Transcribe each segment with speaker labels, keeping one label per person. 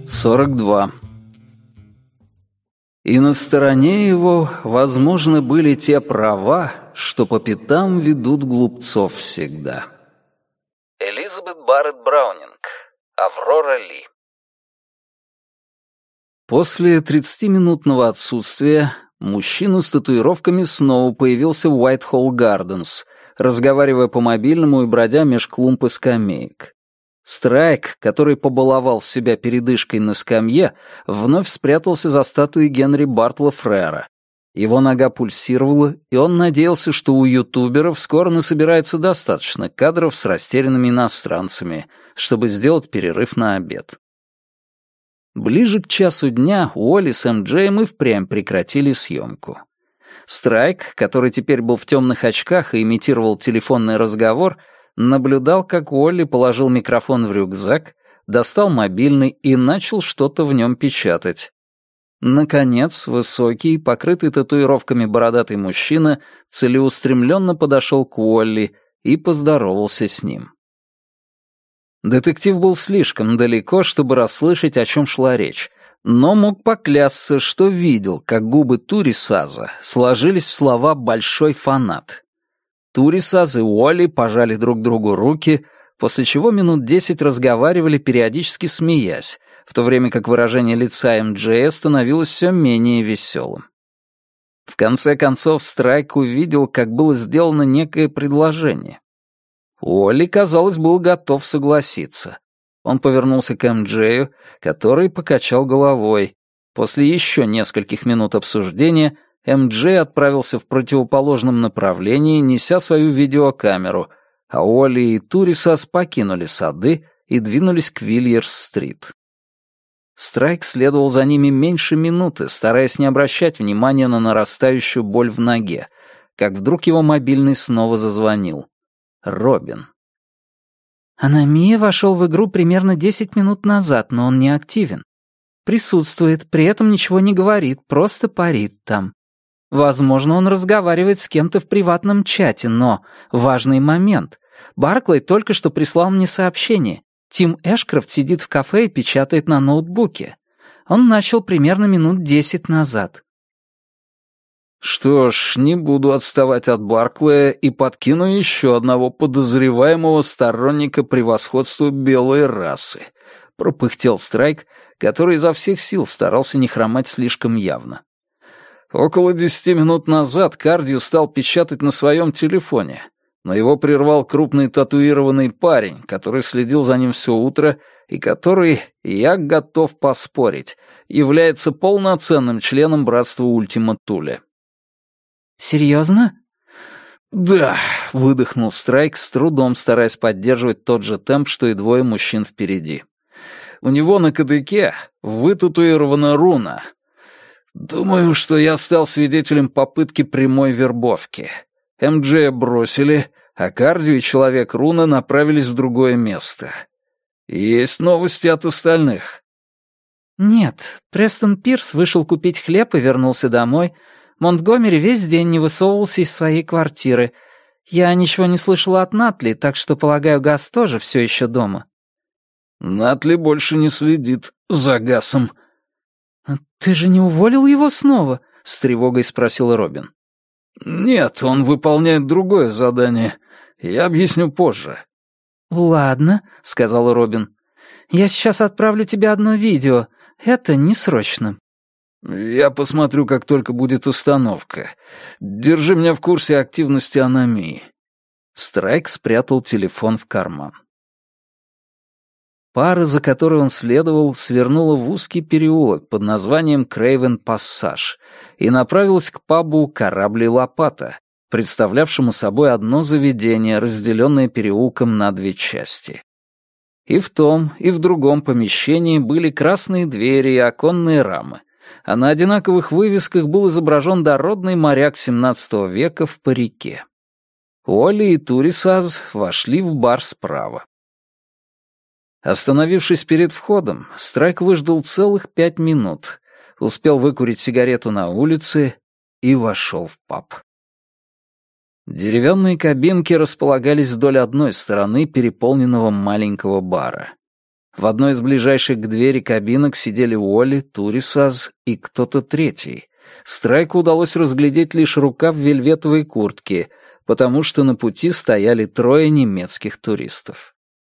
Speaker 1: 42. И на стороне его, возможно, были те права, что по пятам ведут глупцов всегда. Элизабет Барретт Браунинг. Аврора Ли. После 30-минутного отсутствия мужчина с татуировками снова появился в Уайтхолл Гарденс, разговаривая по мобильному и бродя меж клумб и скамеек. Страйк, который побаловал себя передышкой на скамье, вновь спрятался за статуей Генри Бартла Фрера. Его нога пульсировала, и он надеялся, что у ютуберов скоро насобирается достаточно кадров с растерянными иностранцами, чтобы сделать перерыв на обед. Ближе к часу дня Уолли с Джеем и впрямь прекратили съемку. Страйк, который теперь был в темных очках и имитировал телефонный разговор, наблюдал, как Уолли положил микрофон в рюкзак, достал мобильный и начал что-то в нем печатать. Наконец, высокий, покрытый татуировками бородатый мужчина целеустремленно подошел к Уолли и поздоровался с ним. Детектив был слишком далеко, чтобы расслышать, о чем шла речь, но мог поклясться, что видел, как губы Турисаза сложились в слова «большой фанат». Турисаз и Уолли пожали друг другу руки, после чего минут 10 разговаривали, периодически смеясь, в то время как выражение лица МД становилось все менее веселым. В конце концов Страйк увидел, как было сделано некое предложение. Уолли, казалось, был готов согласиться. Он повернулся к МД, который покачал головой. После еще нескольких минут обсуждения МД отправился в противоположном направлении, неся свою видеокамеру, а Уолли и Турисас покинули сады и двинулись к Вильерс-стрит. Страйк следовал за ними меньше минуты, стараясь не обращать внимания на нарастающую боль в ноге, как вдруг его мобильный снова зазвонил. Робин.
Speaker 2: Аномия вошел в игру примерно 10 минут назад, но он не активен. Присутствует, при этом ничего не говорит, просто парит там. Возможно, он разговаривает с кем-то в приватном чате, но важный момент. Барклey только что прислал мне сообщение. Тим Эшкрофт сидит в кафе и печатает на ноутбуке. Он начал примерно минут 10 назад.
Speaker 1: Что ж, не буду отставать от Барклэя и подкину еще одного подозреваемого сторонника превосходства белой расы, пропыхтел Страйк, который изо всех сил старался не хромать слишком явно. Около 10 минут назад Кардью стал печатать на своем телефоне, но его прервал крупный татуированный парень, который следил за ним все утро и который, я готов поспорить, является полноценным членом братства Ультима Туле.
Speaker 2: «Серьезно?»
Speaker 1: «Да», — выдохнул Страйк, с трудом стараясь поддерживать тот же темп, что и двое мужчин впереди. «У него на кадыке вытатуирована руна. Думаю, что я стал свидетелем попытки прямой вербовки. МД бросили, а Кардио и Человек-руна направились в другое место. Есть новости от остальных?»
Speaker 2: «Нет, Престон Пирс вышел купить хлеб и вернулся домой. Монтгомери весь день не высовывался из своей квартиры. Я ничего не слышала от Натли, так что, полагаю, Гас тоже все еще дома».
Speaker 1: «Натли больше не следит за Гасом».
Speaker 2: «Ты же не уволил его снова?» — с тревогой спросил Робин.
Speaker 1: «Нет, он выполняет другое задание. Я объясню позже».
Speaker 2: «Ладно», — сказал Робин. «Я сейчас отправлю тебе одно видео. Это не срочно».
Speaker 1: «Я посмотрю, как только будет остановка. Держи меня в курсе активности Аномии». Страйк спрятал телефон в карман. Пара, за которой он следовал, свернула в узкий переулок под названием Крейвен-Пассаж и направилась к пабу «Корабль и лопата», представлявшему собой одно заведение, разделенное переулком на две части. И в том, и в другом помещении были красные двери и оконные рамы, а на одинаковых вывесках был изображен дородный моряк XVII века в парике. Уолли и Турисаз вошли в бар справа. Остановившись перед входом, Страйк выждал целых 5 минут, успел выкурить сигарету на улице и вошел в паб. Деревянные кабинки располагались вдоль одной стороны переполненного маленького бара. В одной из ближайших к двери кабинок сидели Уолли, Турисаз и кто-то третий. Страйку удалось разглядеть лишь рукав вельветовой куртки, потому что на пути стояли 3 немецких туристов.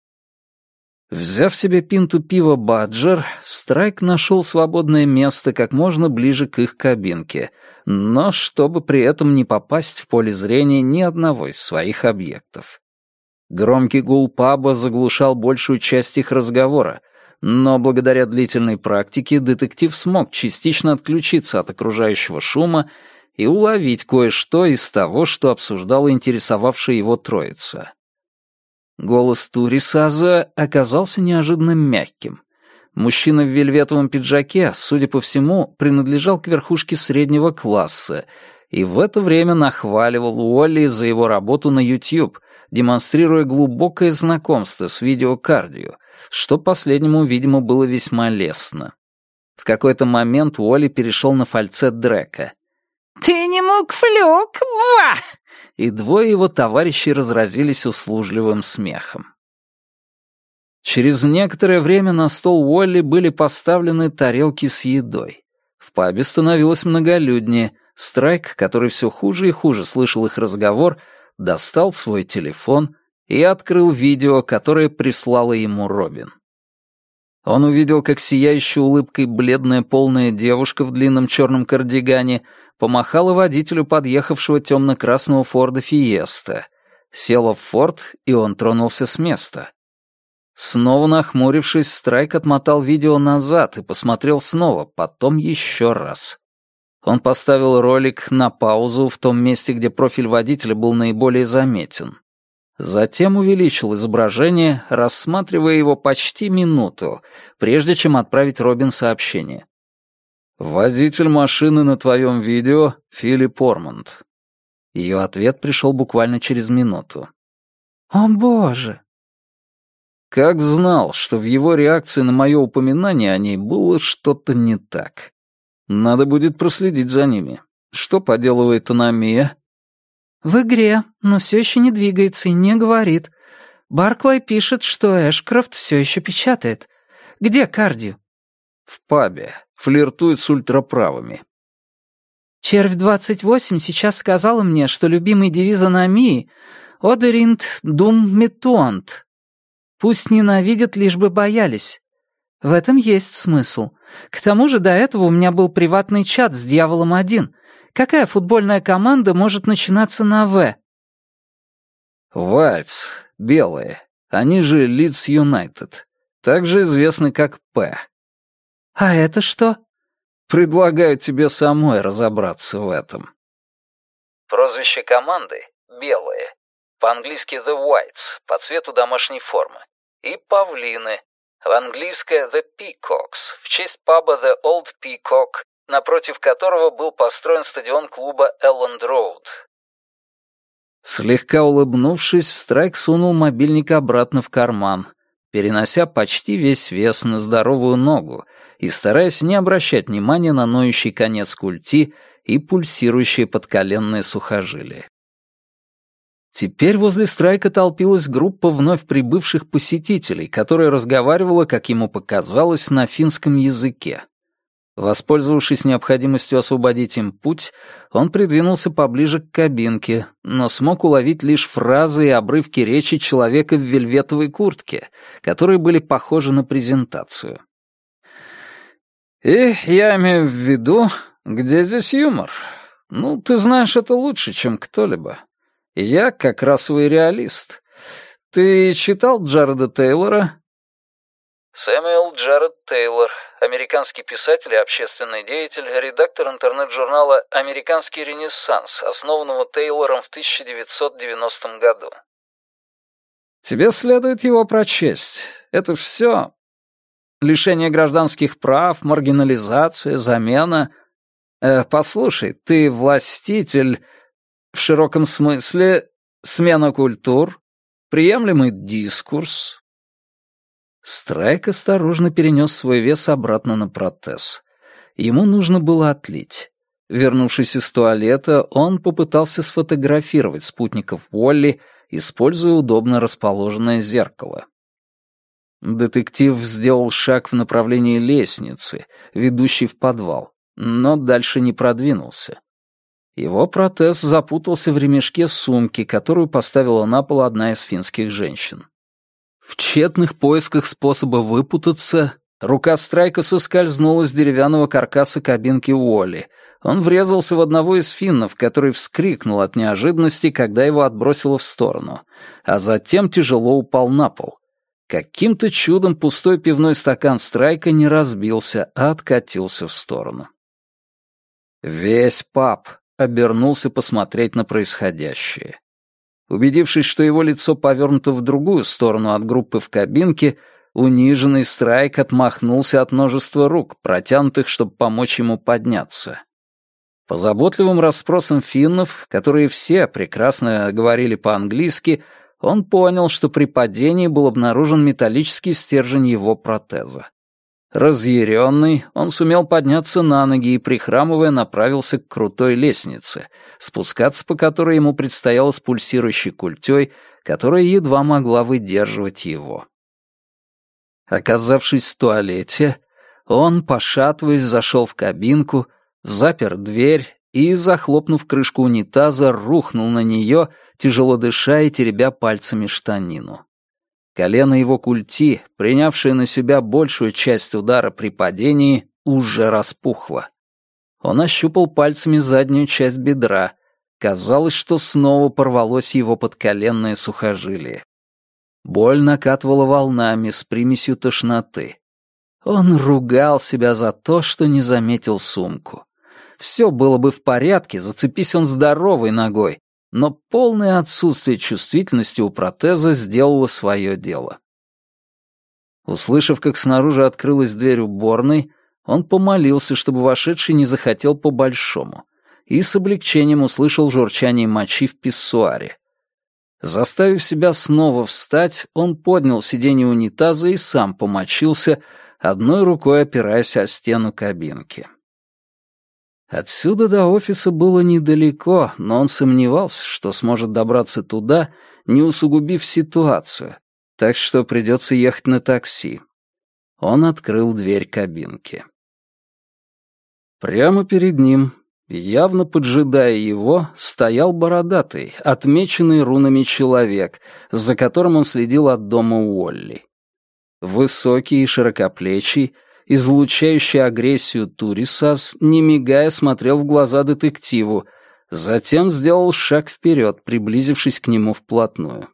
Speaker 1: Взяв себе пинту пива «Баджер», Страйк нашел свободное место как можно ближе к их кабинке, но чтобы при этом не попасть в поле зрения ни одного из своих объектов. Громкий гул паба заглушал большую часть их разговора, но благодаря длительной практике детектив смог частично отключиться от окружающего шума и уловить кое-что из того, что обсуждала интересовавшая его троица. Голос Турисаза оказался неожиданно мягким. Мужчина в вельветовом пиджаке, судя по всему, принадлежал к верхушке среднего класса и в это время нахваливал Уолли за его работу на YouTube, демонстрируя глубокое знакомство с видеокардио, что последнему, видимо, было весьма лестно. В какой-то момент Уолли перешел на фальцет Дрека.
Speaker 2: «Ты не мог флюк, ба!»
Speaker 1: И 2 его товарищей разразились услужливым смехом. Через некоторое время на стол Уолли были поставлены тарелки с едой. В пабе становилось многолюднее. Страйк, который все хуже и хуже слышал их разговор, достал свой телефон и открыл видео, которое прислала ему Робин. Он увидел, как сияющей улыбкой бледная полная девушка в длинном черном кардигане помахала водителю подъехавшего темно-красного Форда Фиеста. Села в Форд, и он тронулся с места. Снова нахмурившись, Страйк отмотал видео назад и посмотрел снова, потом еще раз. Он поставил ролик на паузу в том месте, где профиль водителя был наиболее заметен. Затем увеличил изображение, рассматривая его почти минуту, прежде чем отправить Робин сообщение. «Водитель машины на твоем видео — Филипп Ормонд». Ее ответ пришел буквально через минуту.
Speaker 2: «О, боже!»
Speaker 1: Как знал, что в его реакции на мое упоминание о ней было что-то не так. Надо будет проследить за ними. Что поделывает Аномия?
Speaker 2: «В игре, но все еще не двигается и не говорит. Барклай пишет, что Эшкрофт все еще печатает. Где Кардио?»
Speaker 1: В пабе. Флиртует с ультраправыми.
Speaker 2: Червь-28 сейчас сказала мне, что любимый девиз Аномии «Одеринт дум метуант». Пусть ненавидят, лишь бы боялись. В этом есть смысл. К тому же до этого у меня был приватный чат с Дьяволом-1. Какая футбольная команда может начинаться на «В»?
Speaker 1: Вайтс. Белые. Они же Лидс Юнайтед. Также известны как «П».
Speaker 2: А это что?
Speaker 1: Предлагаю тебе самой разобраться в этом. Прозвище команды — «Белые». По-английски «The Whites» по цвету домашней формы. И «Павлины». В английское «The Peacocks» в честь паба «The Old Peacock», напротив которого был построен стадион клуба Элленд Роуд. Слегка улыбнувшись, Страйк сунул мобильник обратно в карман, перенося почти весь вес на здоровую ногу и стараясь не обращать внимания на ноющий конец культи и пульсирующие подколенные сухожилия. Теперь возле Страйка толпилась группа вновь прибывших посетителей, которая разговаривала, как ему показалось, на финском языке. Воспользовавшись необходимостью освободить им путь, он придвинулся поближе к кабинке, но смог уловить лишь фразы и обрывки речи человека в вельветовой куртке, которые были похожи на презентацию. «И я имею в виду, где здесь юмор? Ну, ты знаешь это лучше, чем кто-либо. Я как расовый реалист. Ты читал Джареда Тейлора?» Сэмюэл Джаред Тейлор, американский писатель и общественный деятель, редактор интернет-журнала «Американский Ренессанс», основанного Тейлором в 1990 году. Тебе следует его прочесть. Это все лишение гражданских прав, маргинализация, замена. Послушай, ты властитель в широком смысле, смена культур, приемлемый дискурс. Страйк осторожно перенес свой вес обратно на протез. Ему нужно было отлить. Вернувшись из туалета, он попытался сфотографировать спутников Уолли, используя удобно расположенное зеркало. Детектив сделал шаг в направлении лестницы, ведущей в подвал, но дальше не продвинулся. Его протез запутался в ремешке сумки, которую поставила на пол одна из финских женщин. В тщетных поисках способа выпутаться, рука Страйка соскользнула с деревянного каркаса кабинки Уолли. Он врезался в одного из финнов, который вскрикнул от неожиданности, когда его отбросило в сторону, а затем тяжело упал на пол. Каким-то чудом пустой пивной стакан Страйка не разбился, а откатился в сторону. Весь паб обернулся посмотреть на происходящее. Убедившись, что его лицо повернуто в другую сторону от группы в кабинке, униженный Страйк отмахнулся от множества рук, протянутых, чтобы помочь ему подняться. По заботливым расспросам финнов, которые все прекрасно говорили по-английски, он понял, что при падении был обнаружен металлический стержень его протеза. Разъяренный, он сумел подняться на ноги и, прихрамывая, направился к крутой лестнице, спускаться по которой ему предстояло с пульсирующей культей, которая едва могла выдерживать его. Оказавшись в туалете, он, пошатываясь, зашел в кабинку, запер дверь и, захлопнув крышку унитаза, рухнул на нее, тяжело дыша и теребя пальцами штанину. Колено его культи, принявшее на себя большую часть удара при падении, уже распухло. Он ощупал пальцами заднюю часть бедра. Казалось, что снова порвалось его подколенное сухожилие. Боль накатывала волнами с примесью тошноты. Он ругал себя за то, что не заметил сумку. Все было бы в порядке, зацепись он здоровой ногой, но полное отсутствие чувствительности у протеза сделало свое дело. Услышав, как снаружи открылась дверь уборной, он помолился, чтобы вошедший не захотел по-большому, и с облегчением услышал журчание мочи в писсуаре. Заставив себя снова встать, он поднял сиденье унитаза и сам помочился, одной рукой опираясь о стену кабинки. Отсюда до офиса было недалеко, но он сомневался, что сможет добраться туда, не усугубив ситуацию, так что придется ехать на такси. Он открыл дверь кабинки. Прямо перед ним, явно поджидая его, стоял бородатый, отмеченный рунами человек, за которым он следил от дома Уолли. Высокий и широкоплечий, излучающий агрессию Турисас, не мигая, смотрел в глаза детективу, затем сделал шаг вперед, приблизившись к нему вплотную.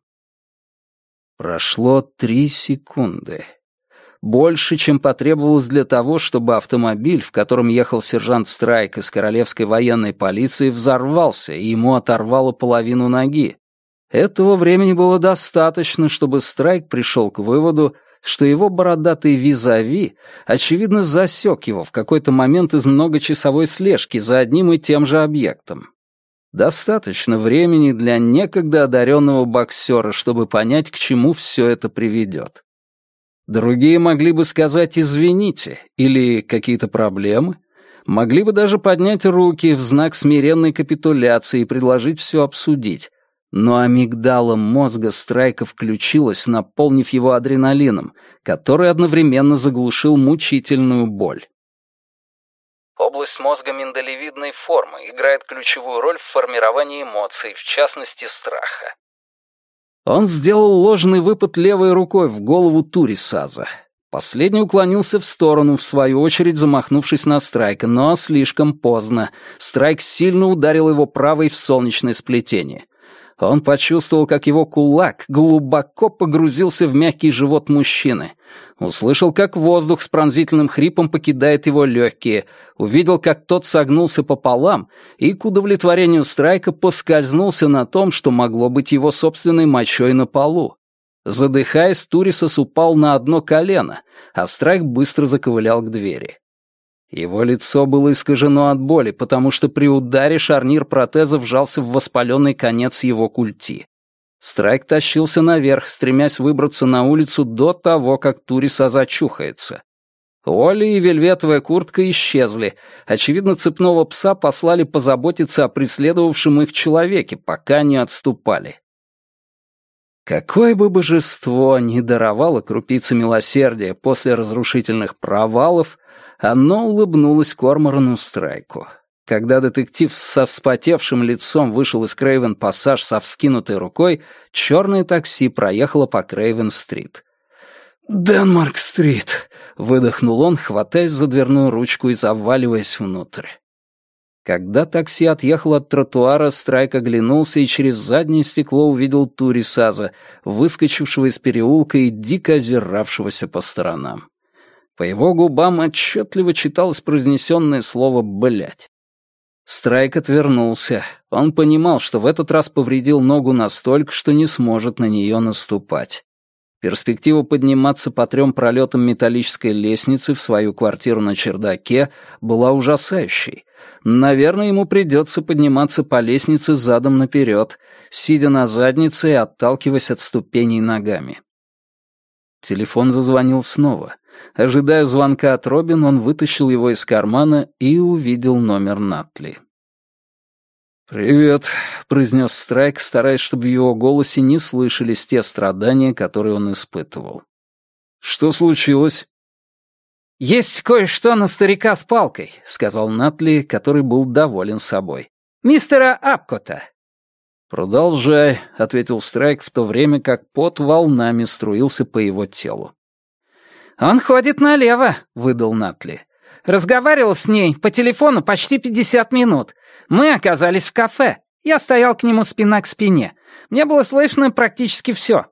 Speaker 1: Прошло 3 секунды. Больше, чем потребовалось для того, чтобы автомобиль, в котором ехал сержант Страйк из Королевской военной полиции, взорвался, и ему оторвало половину ноги. Этого времени было достаточно, чтобы Страйк пришел к выводу, что его бородатый визави, очевидно, засек его в какой-то момент из многочасовой слежки за одним и тем же объектом. Достаточно времени для некогда одаренного боксера, чтобы понять, к чему все это приведет. Другие могли бы сказать «извините» или «какие-то проблемы», могли бы даже поднять руки в знак смиренной капитуляции и предложить все обсудить. Но амигдала мозга Страйка включилась, наполнив его адреналином, который одновременно заглушил мучительную боль. Область мозга миндалевидной формы играет ключевую роль в формировании эмоций, в частности, страха. Он сделал ложный выпад левой рукой в голову Турисаза. Последний уклонился в сторону, в свою очередь замахнувшись на Страйка, но слишком поздно. Страйк сильно ударил его правой в солнечное сплетение. Он почувствовал, как его кулак глубоко погрузился в мягкий живот мужчины. Услышал, как воздух с пронзительным хрипом покидает его легкие. Увидел, как тот согнулся пополам и, к удовлетворению Страйка, поскользнулся на том, что могло быть его собственной мочой на полу. Задыхаясь, Турисас упал на одно колено, а Страйк быстро заковылял к двери. Его лицо было искажено от боли, потому что при ударе шарнир протеза вжался в воспаленный конец его культи. Страйк тащился наверх, стремясь выбраться на улицу до того, как Турисас очухается. Олли и вельветовая куртка исчезли. Очевидно, цепного пса послали позаботиться о преследовавшем их человеке, пока не отступали. Какое бы божество ни даровало крупицы милосердия после разрушительных провалов, оно улыбнулось Корморану Страйку. Когда детектив со вспотевшим лицом вышел из Крейвен-Пассаж со вскинутой рукой, черное такси проехало по Крейвен-стрит. «Денмарк-стрит!» — выдохнул он, хватаясь за дверную ручку и заваливаясь внутрь. Когда такси отъехало от тротуара, Страйк оглянулся и через заднее стекло увидел Турисаза, выскочившего из переулка и дико озиравшегося по сторонам. По его губам отчетливо читалось произнесенное слово «блядь». Страйк отвернулся. Он понимал, что в этот раз повредил ногу настолько, что не сможет на нее наступать. Перспектива подниматься по 3 пролетам металлической лестницы в свою квартиру на чердаке была ужасающей. Наверное, ему придется подниматься по лестнице задом наперед, сидя на заднице и отталкиваясь от ступеней ногами. Телефон зазвонил снова. Ожидая звонка от Робин, он вытащил его из кармана и увидел номер Натли. «Привет», — произнес Страйк, стараясь, чтобы в его голосе не слышались те страдания, которые он испытывал. «Что случилось?»
Speaker 2: «Есть кое-что на старика с палкой», — сказал Натли, который был доволен собой. «Мистера Апкота».
Speaker 1: «Продолжай», — ответил Страйк, в то время как пот волнами струился по его телу.
Speaker 2: «Он ходит налево», — выдал Натли. «Разговаривал с ней по телефону почти 50 минут. Мы оказались в кафе. Я стоял к нему спина к спине. Мне было слышно практически все».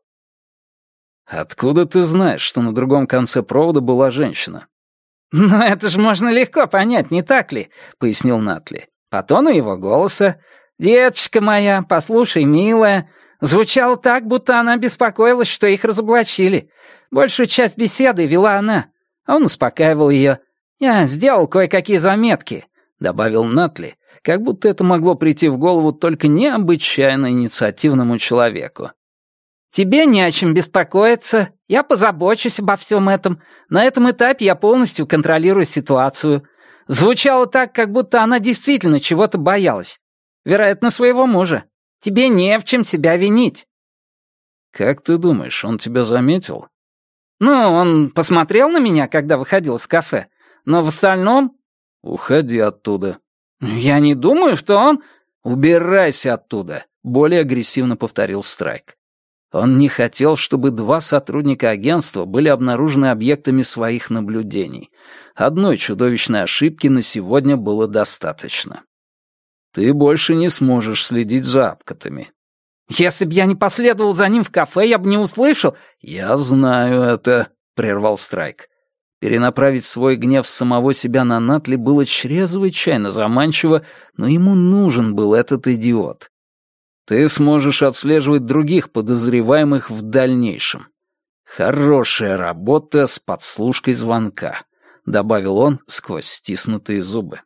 Speaker 1: «Откуда ты знаешь, что на другом конце провода была женщина?»
Speaker 2: «Ну, это же можно легко понять, не так ли?» — пояснил Натли. «По тону его голоса. Деточка моя, послушай, милая». Звучало так, будто она беспокоилась, что их разоблачили. Большую часть беседы вела она, а он успокаивал ее. «Я сделал кое-какие заметки», — добавил Натли, как будто это могло прийти в голову только необычайно инициативному человеку. «Тебе не о чем беспокоиться. Я позабочусь обо всем этом. На этом этапе я полностью контролирую ситуацию». Звучало так, как будто она действительно чего-то боялась. Вероятно, своего мужа. Тебе не в чем себя винить».
Speaker 1: «Как ты думаешь, он тебя заметил?»
Speaker 2: «Ну, он посмотрел на меня, когда выходил из кафе. Но в остальном...»
Speaker 1: «Уходи оттуда».
Speaker 2: «Я не думаю, что он...»
Speaker 1: «Убирайся оттуда», — более агрессивно повторил Страйк. Он не хотел, чтобы 2 сотрудника агентства были обнаружены объектами своих наблюдений. Одной чудовищной ошибки на сегодня было достаточно. Ты больше не сможешь следить за Апкотами.
Speaker 2: «Если б я не последовал за ним в кафе, я бы не услышал...»
Speaker 1: «Я знаю это», — прервал Страйк. Перенаправить свой гнев с самого себя на Натли было чрезвычайно заманчиво, но ему нужен был этот идиот. Ты сможешь отслеживать других подозреваемых в дальнейшем. Хорошая работа с подслушкой звонка», — добавил он сквозь стиснутые зубы.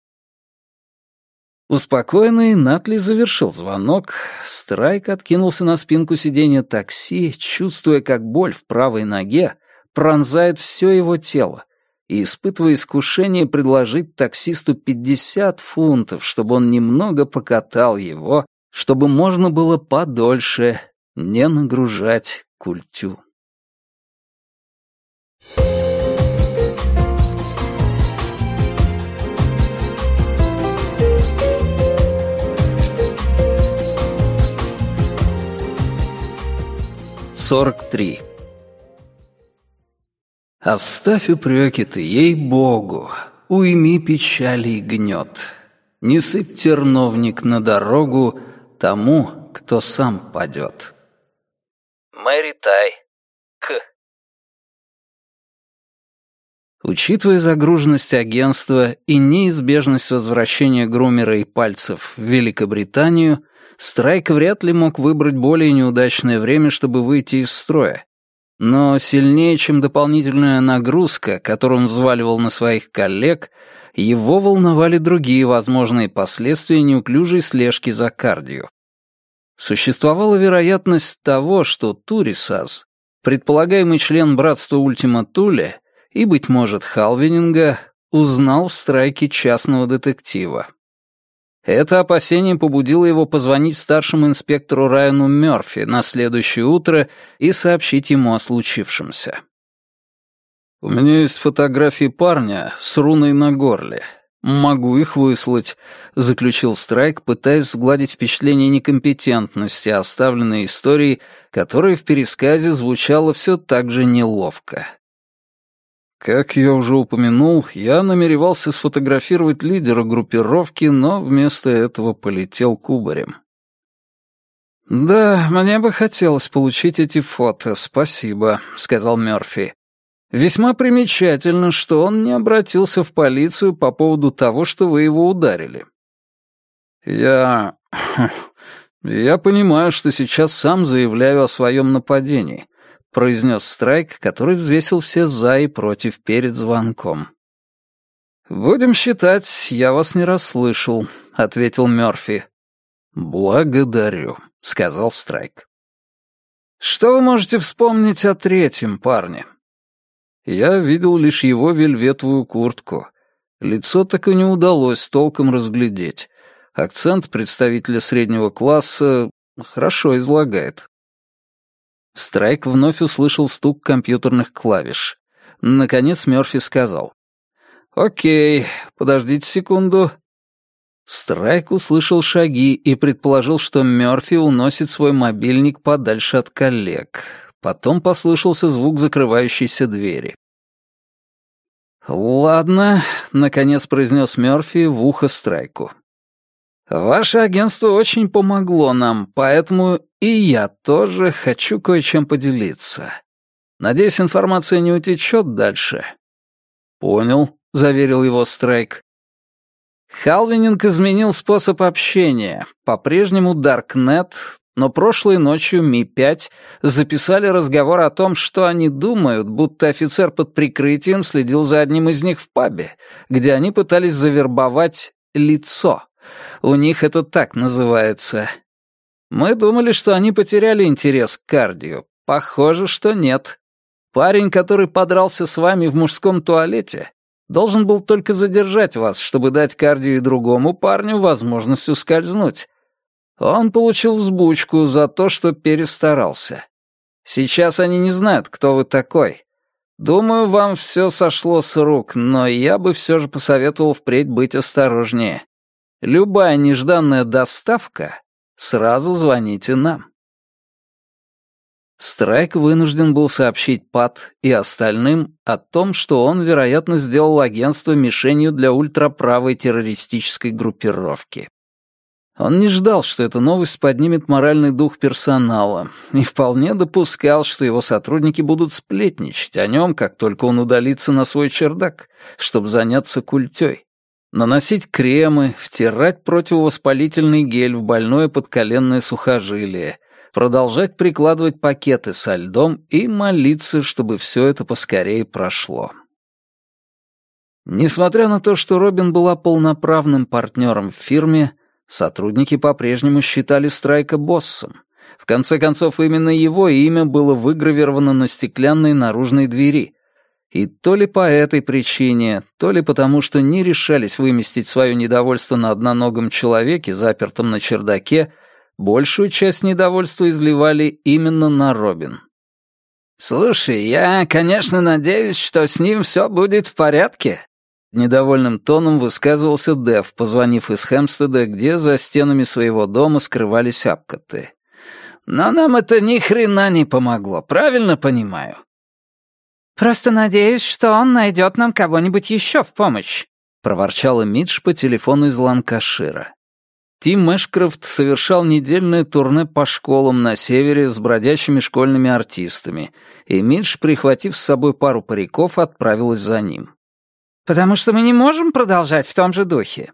Speaker 1: Успокоенный, Натли завершил звонок. Страйк откинулся на спинку сиденья такси, чувствуя, как боль в правой ноге пронзает все его тело, и испытывая искушение предложить таксисту 50 фунтов, чтобы он немного покатал его, чтобы можно было подольше не нагружать культю. «43. Оставь упреки ты, ей-богу, уйми печали и гнет. Не сыпь терновник на дорогу тому, кто сам падет». Мэри Тай. К. Учитывая загруженность агентства и неизбежность возвращения грумера и пальцев в Великобританию, Страйк вряд ли мог выбрать более неудачное время, чтобы выйти из строя. Но сильнее, чем дополнительная нагрузка, которую он взваливал на своих коллег, его волновали другие возможные последствия неуклюжей слежки за кардио. Существовала вероятность того, что Турисаз, предполагаемый член братства Ультима Туле и, быть может, Халвенинга, узнал в Страйке частного детектива. Это опасение побудило его позвонить старшему инспектору Райану Мёрфи на следующее утро и сообщить ему о случившемся. «У меня есть фотографии парня с руной на горле. Могу их выслать», — заключил Страйк, пытаясь сгладить впечатление некомпетентности, оставленной историей, которая в пересказе звучала все так же неловко. Как я уже упомянул, я намеревался сфотографировать лидера группировки, но вместо этого полетел кубарем. «Да, мне бы хотелось получить эти фото, спасибо», — сказал Мёрфи. «Весьма примечательно, что он не обратился в полицию по поводу того, что вы его ударили». Я понимаю, что сейчас сам заявляю о своем нападении», — произнес Страйк, который взвесил все «за» и «против» перед звонком. «Будем считать, я вас не расслышал», — ответил Мёрфи. «Благодарю», — сказал Страйк. «Что вы можете вспомнить о третьем парне?» Я видел лишь его вельветовую куртку. Лицо так и не удалось толком разглядеть. Акцент представителя среднего класса хорошо излагает. Страйк вновь услышал стук компьютерных клавиш. Наконец Мёрфи сказал: «Окей, подождите секунду». Страйк услышал шаги и предположил, что Мёрфи уносит свой мобильник подальше от коллег. Потом послышался звук закрывающейся двери. «Ладно», — наконец произнес Мёрфи в ухо Страйку. «Ваше агентство очень помогло нам, поэтому и я тоже хочу кое-чем поделиться. Надеюсь, информация не утечет дальше». «Понял», — заверил его Страйк. Халвининг изменил способ общения. По-прежнему Даркнет, но прошлой ночью Ми-5 записали разговор о том, что они думают, будто офицер под прикрытием следил за одним из них в пабе, где они пытались завербовать лицо. У них это так называется. Мы думали, что они потеряли интерес к кардио. Похоже, что нет. Парень, который подрался с вами в мужском туалете, должен был только задержать вас, чтобы дать кардио и другому парню возможность ускользнуть. Он получил взбучку за то, что перестарался. Сейчас они не знают, кто вы такой. Думаю, вам все сошло с рук, но я бы все же посоветовал впредь быть осторожнее. Любая нежданная доставка, сразу звоните нам». Страйк вынужден был сообщить Пат и остальным о том, что он, вероятно, сделал агентство мишенью для ультраправой террористической группировки. Он не ждал, что эта новость поднимет моральный дух персонала, и вполне допускал, что его сотрудники будут сплетничать о нем, как только он удалится на свой чердак, чтобы заняться культёй. Наносить кремы, втирать противовоспалительный гель в больное подколенное сухожилие, продолжать прикладывать пакеты со льдом и молиться, чтобы все это поскорее прошло. Несмотря на то, что Робин была полноправным партнером в фирме, сотрудники по-прежнему считали Страйка боссом. В конце концов, именно его имя было выгравировано на стеклянной наружной двери. И то ли по этой причине, то ли потому, что не решались выместить свое недовольство на одноногом человеке, запертом на чердаке, большую часть недовольства изливали именно на Робин. «Слушай, я, конечно, надеюсь, что с ним все будет в порядке», — недовольным тоном высказывался Дэв, позвонив из Хэмпстеда, где за стенами своего дома скрывались Апкотты. «Но нам это ни хрена не помогло, правильно понимаю?»
Speaker 2: «Просто надеюсь, что он найдет нам кого-нибудь еще в помощь», — проворчала Мидж по телефону из Ланкашира. Тим Эшкрофт совершал недельное турне по школам на севере с бродячими школьными артистами, и Мидж, прихватив с собой пару париков, отправилась за ним. «Потому что мы не можем продолжать в том же духе».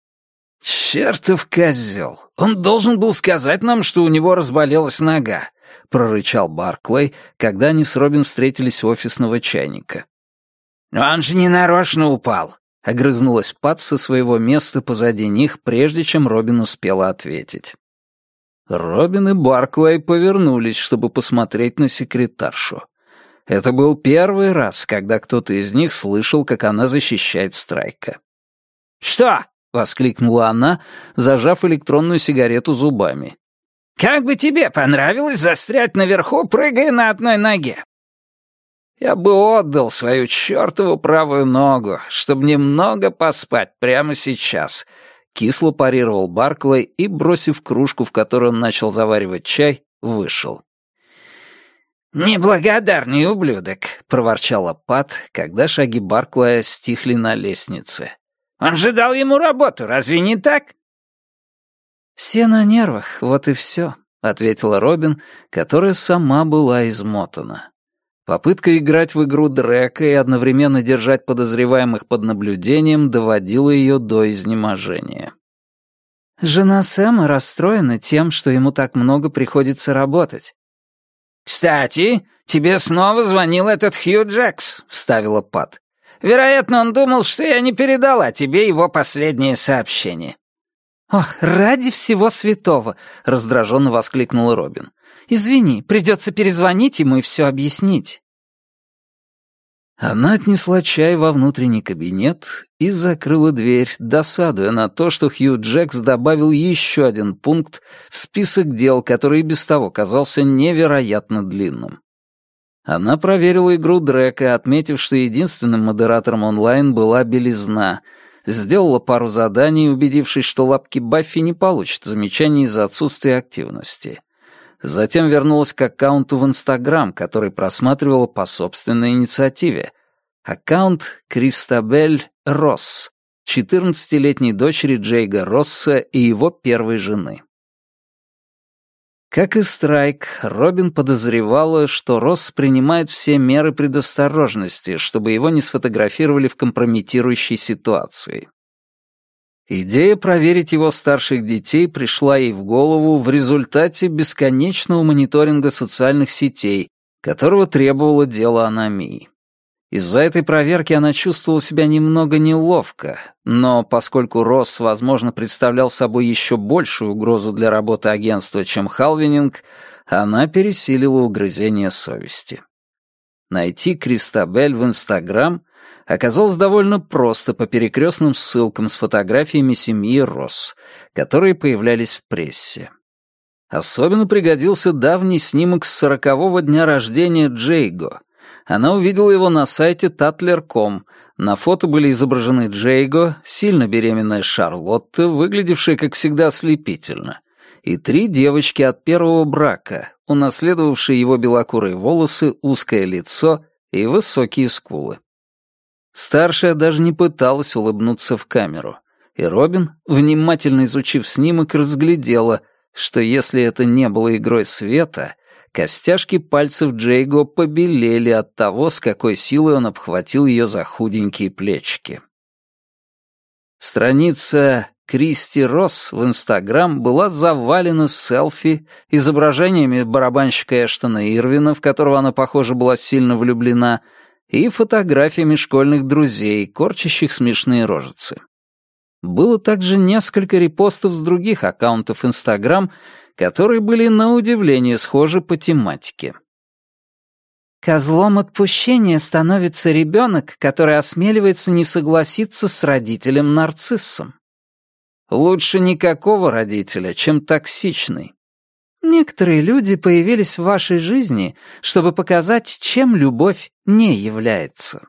Speaker 1: «Чертов козел! Он должен был сказать нам, что у него разболелась нога», — прорычал Барклey, когда они с Робин встретились у офисного чайника. «Он же не нарочно упал», — огрызнулась Пат со своего места позади них, прежде чем Робин успела ответить. Робин и Барклey повернулись, чтобы посмотреть на секретаршу. Это был первый раз, когда кто-то из них слышал, как она защищает Страйка. «Что?» — воскликнула она, зажав электронную сигарету зубами.
Speaker 3: «Как бы тебе понравилось застрять наверху, прыгая на одной ноге?»
Speaker 1: «Я бы отдал свою чертову правую ногу, чтобы немного поспать прямо сейчас», — кисло парировал Барклай и, бросив кружку, в которой он начал заваривать чай, вышел.
Speaker 3: «Неблагодарный ублюдок»,
Speaker 1: — проворчала Пат, когда шаги Барклая стихли на лестнице.
Speaker 3: «Он же дал ему работу, разве не так?»
Speaker 1: «Все на нервах, вот и все», — ответила Робин, которая сама была измотана. Попытка играть в игру Дрека и одновременно держать подозреваемых под наблюдением доводила ее до изнеможения.
Speaker 2: Жена Сэма расстроена тем, что ему так много приходится работать.
Speaker 3: «Кстати, тебе снова звонил этот Хью Джекс», — вставила Пат. «Вероятно, он думал, что я не передала тебе его последнее сообщение».
Speaker 2: «Ох, ради всего святого!» — раздраженно воскликнула Робин. «Извини, придется перезвонить ему и все объяснить».
Speaker 1: Она отнесла чай во внутренний кабинет и закрыла дверь, досадуя на то, что Хью Джекс добавил еще один пункт в список дел, который и без того казался невероятно длинным. Она проверила игру Дрека, отметив, что единственным модератором онлайн была белизна, сделала пару заданий, убедившись, что лапки Баффи не получат замечаний из-за отсутствия активности. Затем вернулась к аккаунту в Инстаграм, который просматривала по собственной инициативе. Аккаунт Кристабель Росс, 14-летней дочери Джейга Росса и его первой жены. Как и Страйк, Робин подозревала, что Росс принимает все меры предосторожности, чтобы его не сфотографировали в компрометирующей ситуации. Идея проверить его старших детей пришла ей в голову в результате бесконечного мониторинга социальных сетей, которого требовало дело аномии. Из-за этой проверки она чувствовала себя немного неловко, но поскольку Росс, возможно, представлял собой еще большую угрозу для работы агентства, чем Халвининг, она пересилила угрызение совести. Найти Кристабель в Инстаграм оказалось довольно просто по перекрестным ссылкам с фотографиями семьи Росс, которые появлялись в прессе. Особенно пригодился давний снимок с 40-го дня рождения Джейго. Она увидела его на сайте Tatler.com. На фото были изображены Джейго, сильно беременная Шарлотта, выглядевшая, как всегда, ослепительно, и 3 девочки от первого брака, унаследовавшие его белокурые волосы, узкое лицо и высокие скулы. Старшая даже не пыталась улыбнуться в камеру, и Робин, внимательно изучив снимок, разглядела, что если это не было игрой света, костяшки пальцев Джейго побелели от того, с какой силой он обхватил ее за худенькие плечики. Страница Кристи Росс в Инстаграм была завалена селфи, изображениями барабанщика Эштона Ирвина, в которого она, похоже, была сильно влюблена, и фотографиями школьных друзей, корчащих смешные рожицы. Было также несколько репостов с других аккаунтов Инстаграм, которые были на удивление схожи по тематике.
Speaker 2: Козлом отпущения становится ребенок, который осмеливается не согласиться с родителем-нарциссом.
Speaker 1: Лучше никакого родителя, чем токсичный.
Speaker 2: Некоторые люди появились в вашей жизни, чтобы показать, чем любовь не является.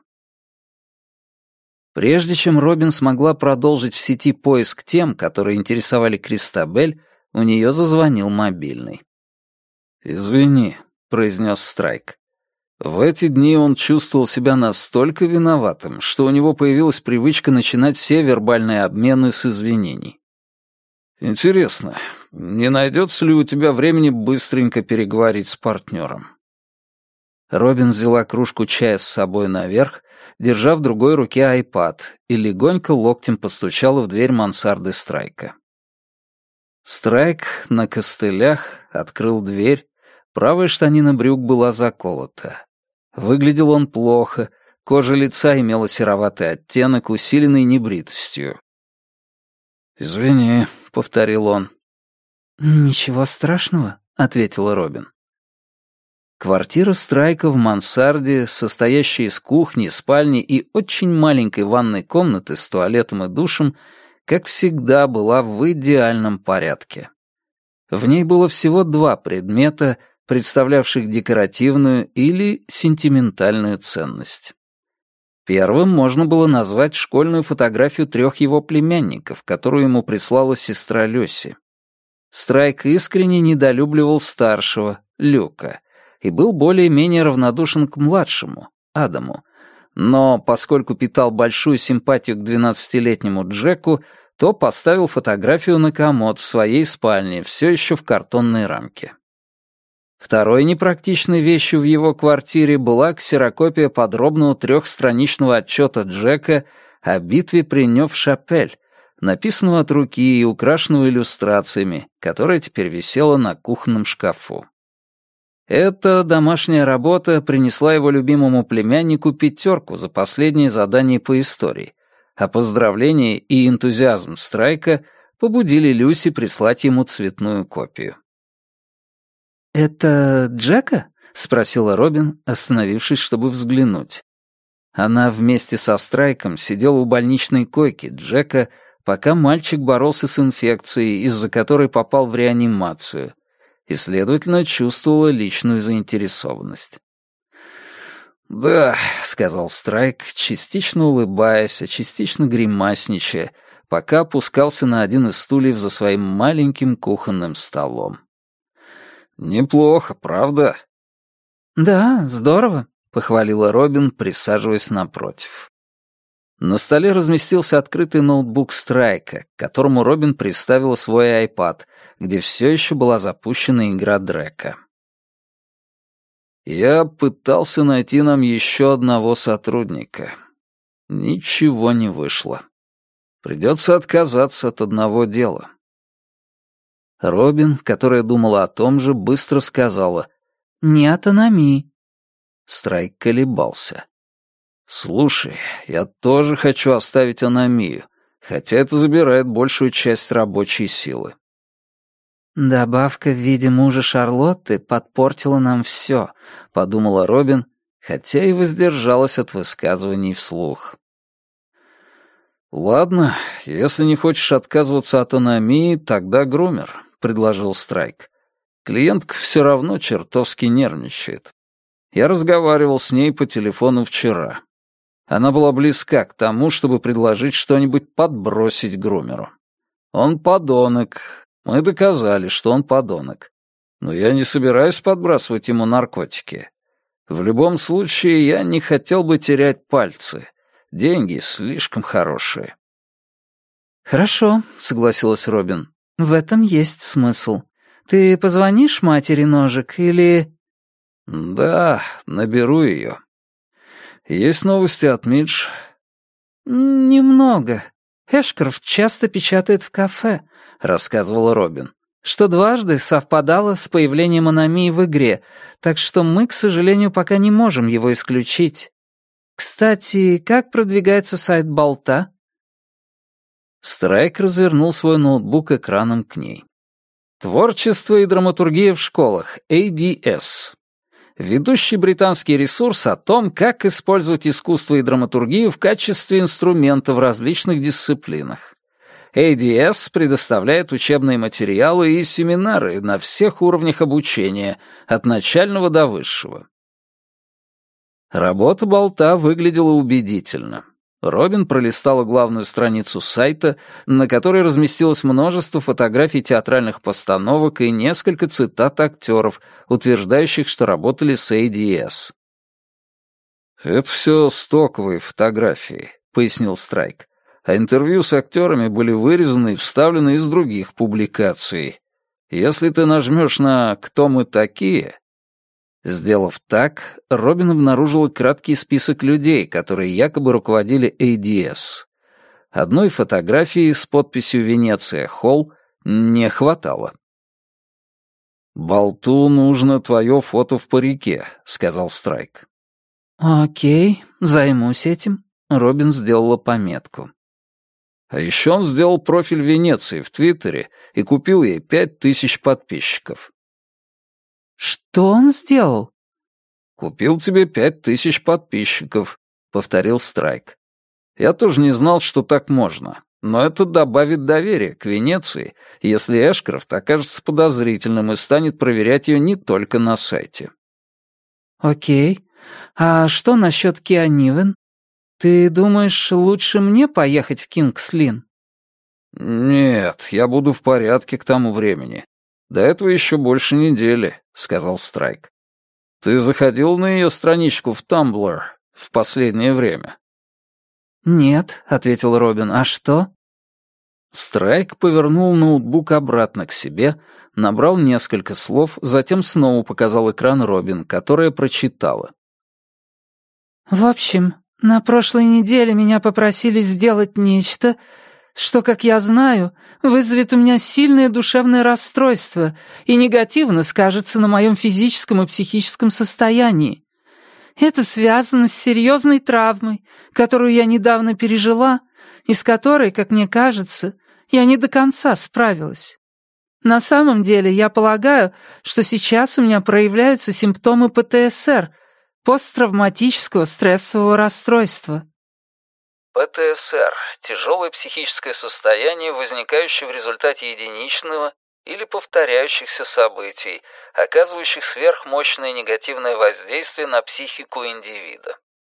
Speaker 1: Прежде чем Робин смогла продолжить в сети поиск тем, которые интересовали Кристабель, у нее зазвонил мобильный. «Извини», — произнес Страйк. В эти дни он чувствовал себя настолько виноватым, что у него появилась привычка начинать все вербальные обмены с извинений. «Интересно, не найдется ли у тебя времени быстренько переговорить с партнером?» Робин взяла кружку чая с собой наверх, держа в другой руке айпад, и легонько локтем постучала в дверь мансарды Страйка. Страйк на костылях открыл дверь, правая штанина брюк была заколота. Выглядел он плохо, кожа лица имела сероватый оттенок, усиленный небритостью. «Извини», — повторил он.
Speaker 2: «Ничего страшного», — ответила Робин.
Speaker 1: Квартира Страйка в мансарде, состоящая из кухни, спальни и очень маленькой ванной комнаты с туалетом и душем, как всегда, была в идеальном порядке. В ней было всего 2 предмета, представлявших декоративную или сентиментальную ценность. Первым можно было назвать школьную фотографию 3 его племянников, которую ему прислала сестра Люси. Страйк искренне недолюбливал старшего, Люка, и был более-менее равнодушен к младшему, Адаму. Но поскольку питал большую симпатию к 12-летнему Джеку, то поставил фотографию на комод в своей спальне, все еще в картонной рамке. Второй непрактичной вещью в его квартире была ксерокопия подробного 3-страничного отчета Джека о битве при Нёв-Шапель, написанного от руки и украшенного иллюстрациями, которая теперь висела на кухонном шкафу. Эта домашняя работа принесла его любимому племяннику 5 за последнее задание по истории, а поздравления и энтузиазм Страйка побудили Люси прислать ему цветную копию.
Speaker 2: «Это Джека?» — спросила Робин, остановившись, чтобы взглянуть.
Speaker 1: Она вместе со Страйком сидела у больничной койки Джека, пока мальчик боролся с инфекцией, из-за которой попал в реанимацию, и, следовательно, чувствовала личную заинтересованность. «Да», — сказал Страйк, частично улыбаясь, а частично гримасничая, пока опускался на один из стульев за своим маленьким кухонным столом. «Неплохо, правда?»
Speaker 2: «Да, здорово»,
Speaker 1: — похвалила Робин, присаживаясь напротив. На столе разместился открытый ноутбук Страйка, к которому Робин приставила свой iPad, где все еще была запущена игра Дрека. «Я пытался найти нам еще одного сотрудника. Ничего не вышло. Придется отказаться от одного дела». Робин, которая думала о том же, быстро сказала:
Speaker 2: «Не от аномии».
Speaker 1: Страйк колебался. «Слушай, я тоже хочу оставить аномию, хотя это забирает большую часть рабочей силы».
Speaker 2: «Добавка в виде мужа Шарлотты подпортила нам все», — подумала Робин, хотя и воздержалась от высказываний вслух.
Speaker 1: «Ладно, если не хочешь отказываться от аномии, тогда грумер», — предложил Страйк. «Клиентка все равно чертовски нервничает. Я разговаривал с ней по телефону вчера. Она была близка к тому, чтобы предложить что-нибудь подбросить грумеру. Он подонок. Мы доказали, что он подонок. Но я не собираюсь подбрасывать ему наркотики. В любом случае, я не хотел бы терять пальцы. Деньги слишком хорошие».
Speaker 2: «Хорошо», — согласилась Робин. «В этом есть смысл. Ты позвонишь матери Ножек или...»
Speaker 1: «Да, наберу ее. Есть новости от Мидж?»
Speaker 2: «Немного. Эшкрофт часто печатает в кафе», — рассказывала Робин, «что дважды совпадало с появлением аномии в игре, так что мы, к сожалению, пока не можем его исключить. Кстати, как продвигается сайт Болта?»
Speaker 1: Страйк развернул свой ноутбук экраном к ней. «Творчество и драматургия в школах, ADS. Ведущий британский ресурс о том, как использовать искусство и драматургию в качестве инструмента в различных дисциплинах. ADS предоставляет учебные материалы и семинары на всех уровнях обучения, от начального до высшего». Работа Болта выглядела убедительно. Робин пролистала главную страницу сайта, на которой разместилось множество фотографий театральных постановок и несколько цитат актеров, утверждающих, что работали с ADS. «Это все стоковые фотографии», — пояснил Страйк. «А интервью с актерами были вырезаны и вставлены из других публикаций. Если ты нажмешь на «Кто мы такие?», сделав так, Робин обнаружила краткий список людей, которые якобы руководили ADS. Одной фотографии с подписью «Венеция Холл» не хватало. «Болту нужно твое фото в парике», — сказал Страйк.
Speaker 2: «Окей, займусь этим», — Робин сделала пометку.
Speaker 1: А еще он сделал профиль Венеции в Твиттере и купил ей 5000 подписчиков.
Speaker 2: «Что он сделал?»
Speaker 1: «Купил тебе 5000 подписчиков», — повторил Страйк. «Я тоже не знал, что так можно. Но это добавит доверия к Венеции, если Эшкрофт окажется подозрительным и станет проверять ее не только на сайте.
Speaker 2: Окей. А что насчет Кианивен? Ты думаешь, лучше мне поехать в Кингс-Линн?
Speaker 1: Нет, я буду в порядке к тому времени. До этого еще больше недели, сказал Страйк. Ты заходил на ее страничку в Tumblr в последнее время?
Speaker 2: «Нет», — ответил Робин, — «а что?»
Speaker 1: Страйк повернул ноутбук обратно к себе, набрал несколько слов, затем снова показал экран Робин, которая прочитала.
Speaker 2: «В общем, на прошлой неделе меня попросили сделать нечто, что, как я знаю, вызовет у меня сильное душевное расстройство и негативно скажется на моем физическом и психическом состоянии. Это связано с серьезной травмой, которую я недавно пережила, и с которой, как мне кажется, я не до конца справилась. На самом деле, я полагаю, что сейчас у меня проявляются симптомы ПТСР, посттравматического стрессового расстройства».
Speaker 1: ПТСР – тяжелое психическое состояние, возникающее в результате единичного или повторяющихся событий, оказывающих сверхмощное негативное воздействие на психику индивида.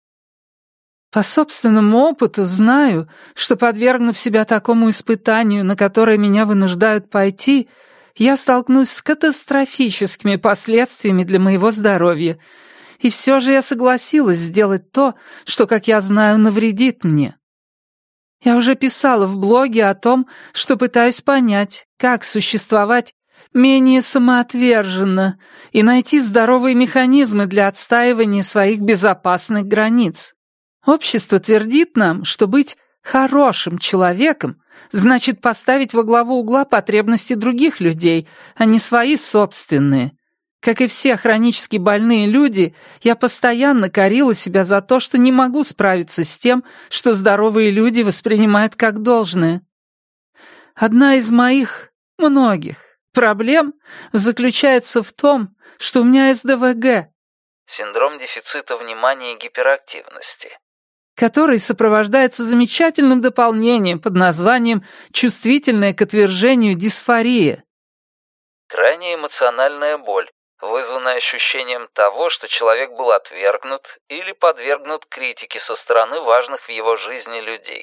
Speaker 2: По собственному опыту знаю, что, подвергнув себя такому испытанию, на которое меня вынуждают пойти, я столкнусь с катастрофическими последствиями для моего здоровья. И все же я согласилась сделать то, что, как я знаю, навредит мне. Я уже писала в блоге о том, что пытаюсь понять, как существовать менее самоотверженно и найти здоровые механизмы для отстаивания своих безопасных границ. Общество твердит нам, что быть хорошим человеком значит поставить во главу угла потребности других людей, а не свои собственные. Как и все хронически больные люди, я постоянно корила себя за то, что не могу справиться с тем, что здоровые люди воспринимают как должное. Одна из моих, многих, проблем заключается в том, что у меня СДВГ,
Speaker 1: синдром дефицита внимания и гиперактивности,
Speaker 2: который сопровождается замечательным дополнением под названием «чувствительная к отвержению дисфория».
Speaker 1: Крайняя эмоциональная боль, вызванная ощущением того, что человек был отвергнут или подвергнут критике со стороны важных в его жизни людей.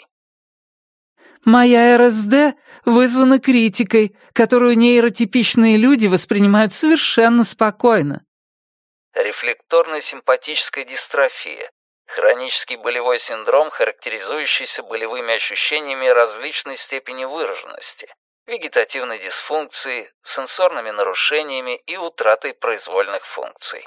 Speaker 2: Моя РСД вызвана критикой, которую нейротипичные люди воспринимают совершенно спокойно.
Speaker 1: Рефлекторно-симпатическая дистрофия. Хронический болевой синдром, характеризующийся болевыми ощущениями различной степени выраженности, вегетативной дисфункцией, сенсорными нарушениями и утратой произвольных функций.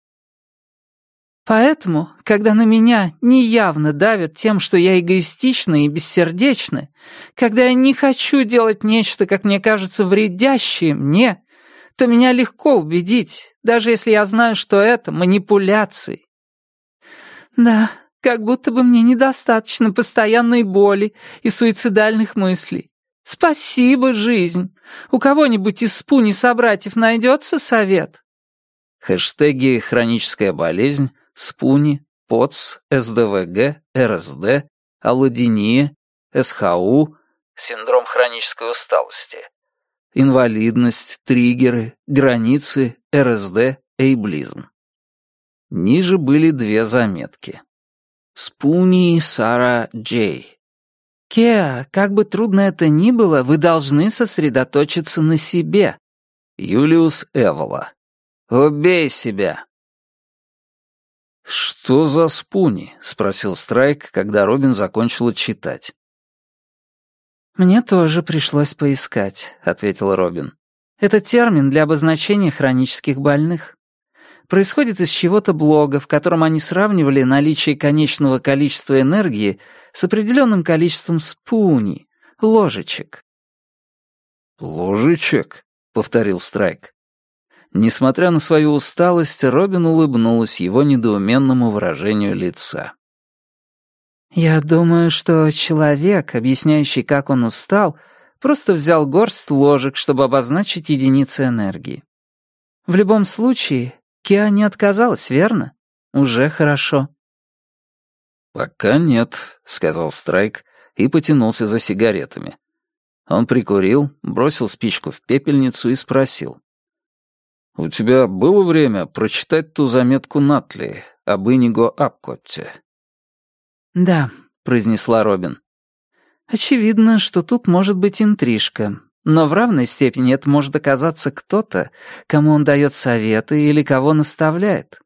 Speaker 2: Поэтому, когда на меня неявно давят тем, что я эгоистична и бессердечна, когда я не хочу делать нечто, как мне кажется, вредящее мне, то меня легко убедить, даже если я знаю, что это манипуляции. Да, как будто бы мне недостаточно постоянной боли и суицидальных мыслей. Спасибо, жизнь. У кого-нибудь из Спуни-собратьев найдется совет?
Speaker 1: Хэштеги «Хроническая болезнь», «Спуни», «ПОЦ», «СДВГ», «РСД», «Аллодиния», «СХУ», «Синдром хронической усталости», «Инвалидность», «Триггеры», «Границы», «РСД», «Эйблизм». Ниже были две заметки. Спуни Сара Джей.
Speaker 2: Кеа, как бы трудно это ни было, вы должны сосредоточиться на себе.
Speaker 1: Юлиус Эвола. Убей себя. «Что за спуни?» — спросил Страйк, когда Робин закончила читать.
Speaker 2: «Мне тоже пришлось поискать», — ответил Робин. «Это термин для обозначения хронических больных. Происходит из чего-то блога, в котором они сравнивали наличие конечного количества энергии с определенным количеством спуни, ложечек».
Speaker 1: «Ложечек?» — повторил Страйк. Несмотря на свою усталость, Робин улыбнулась его недоуменному выражению лица.
Speaker 2: «Я думаю, что человек, объясняющий, как он устал, просто взял горсть ложек, чтобы обозначить единицы энергии. В любом случае, Кеа не отказалась, верно? Уже хорошо».
Speaker 1: «Пока нет», — сказал Страйк и потянулся за сигаретами. Он прикурил, бросил спичку в пепельницу и спросил. «У тебя было время прочитать ту заметку Натли об Иниго Апкотте?»
Speaker 2: «Да», — произнесла Робин. «Очевидно, что тут может быть интрижка, но в равной степени это может оказаться кто-то, кому он дает советы или кого наставляет».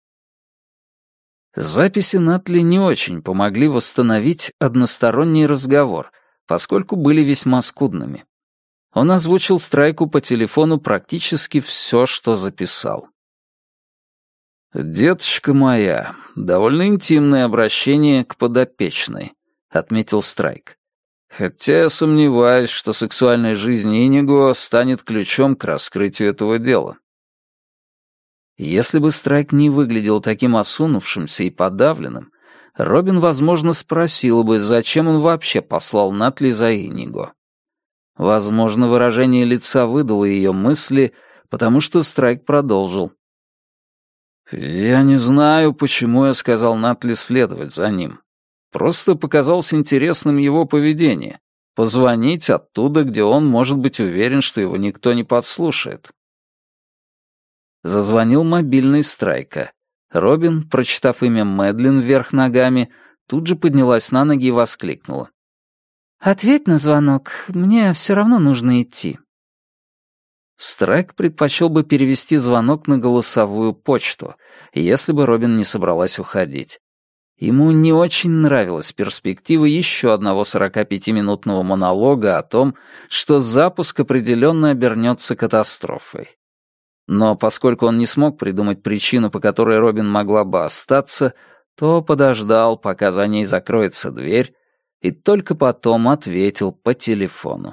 Speaker 1: Записи Натли не очень помогли восстановить односторонний разговор, поскольку были весьма скудными. Он озвучил Страйку по телефону практически все, что записал. «Деточка моя, довольно интимное обращение к подопечной», — отметил Страйк. «Хотя я сомневаюсь, что сексуальная жизнь Иниго станет ключом к раскрытию этого дела». Если бы Страйк не выглядел таким осунувшимся и подавленным, Робин, возможно, спросила бы, зачем он вообще послал Натли за Иниго. Возможно, выражение лица выдало ее мысли, потому что Страйк продолжил. «Я не знаю, почему я сказал Натли следовать за ним. Просто показалось интересным его поведение. Позвонить оттуда, где он может быть уверен, что его никто не подслушает». Зазвонил мобильный Страйка. Робин, прочитав имя Мэдлин вверх ногами, тут же поднялась на ноги и воскликнула.
Speaker 2: «Ответь на звонок, мне все равно нужно идти».
Speaker 1: Страйк предпочел бы перевести звонок на голосовую почту, если бы Робин не собралась уходить. Ему не очень нравилась перспектива еще одного 45-минутного монолога о том, что запуск определенно обернется катастрофой. Но поскольку он не смог придумать причину, по которой Робин могла бы остаться, то подождал, пока за ней закроется дверь, и только потом ответил по телефону.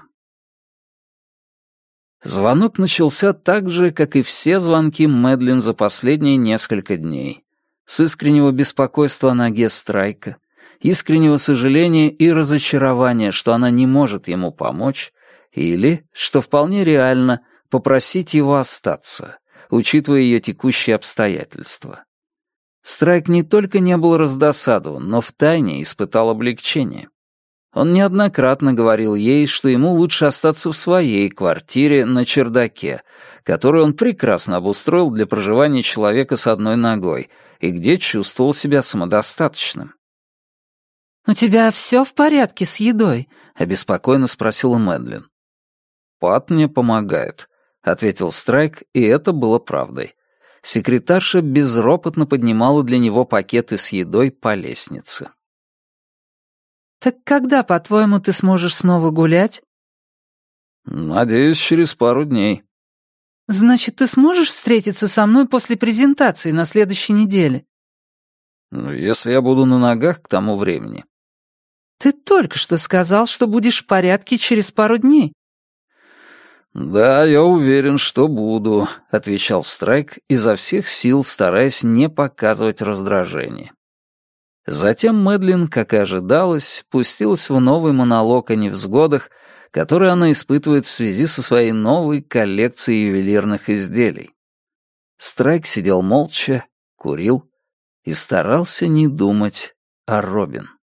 Speaker 1: Звонок начался так же, как и все звонки Мэдлин за последние несколько дней. С искреннего беспокойства о ноге Страйка, искреннего сожаления и разочарования, что она не может ему помочь, или, что вполне реально, попросить его остаться, учитывая ее текущие обстоятельства. Страйк не только не был раздосадован, но втайне испытал облегчение. Он неоднократно говорил ей, что ему лучше остаться в своей квартире на чердаке, которую он прекрасно обустроил для проживания человека с одной ногой и где чувствовал себя самодостаточным.
Speaker 2: «У тебя все в порядке с едой?»
Speaker 1: — обеспокоенно спросила Мэдлин. «Пат мне помогает», — ответил Страйк, и это было правдой. Секретарша безропотно поднимала для него пакеты с едой по лестнице.
Speaker 2: «Так когда, по-твоему, ты сможешь снова гулять?»
Speaker 1: «Надеюсь, через пару дней».
Speaker 2: «Значит, ты сможешь встретиться со мной после презентации на следующей неделе?»
Speaker 1: «Если я буду на ногах к тому времени».
Speaker 2: «Ты только что сказал, что будешь в порядке через пару дней».
Speaker 1: «Да, я уверен, что буду», — отвечал Страйк, изо всех сил стараясь не показывать раздражение. Затем Мэдлин, как и ожидалось, пустилась в новый монолог о невзгодах, которые она испытывает в связи со своей новой коллекцией ювелирных изделий. Страйк сидел молча, курил и старался не думать о Робин.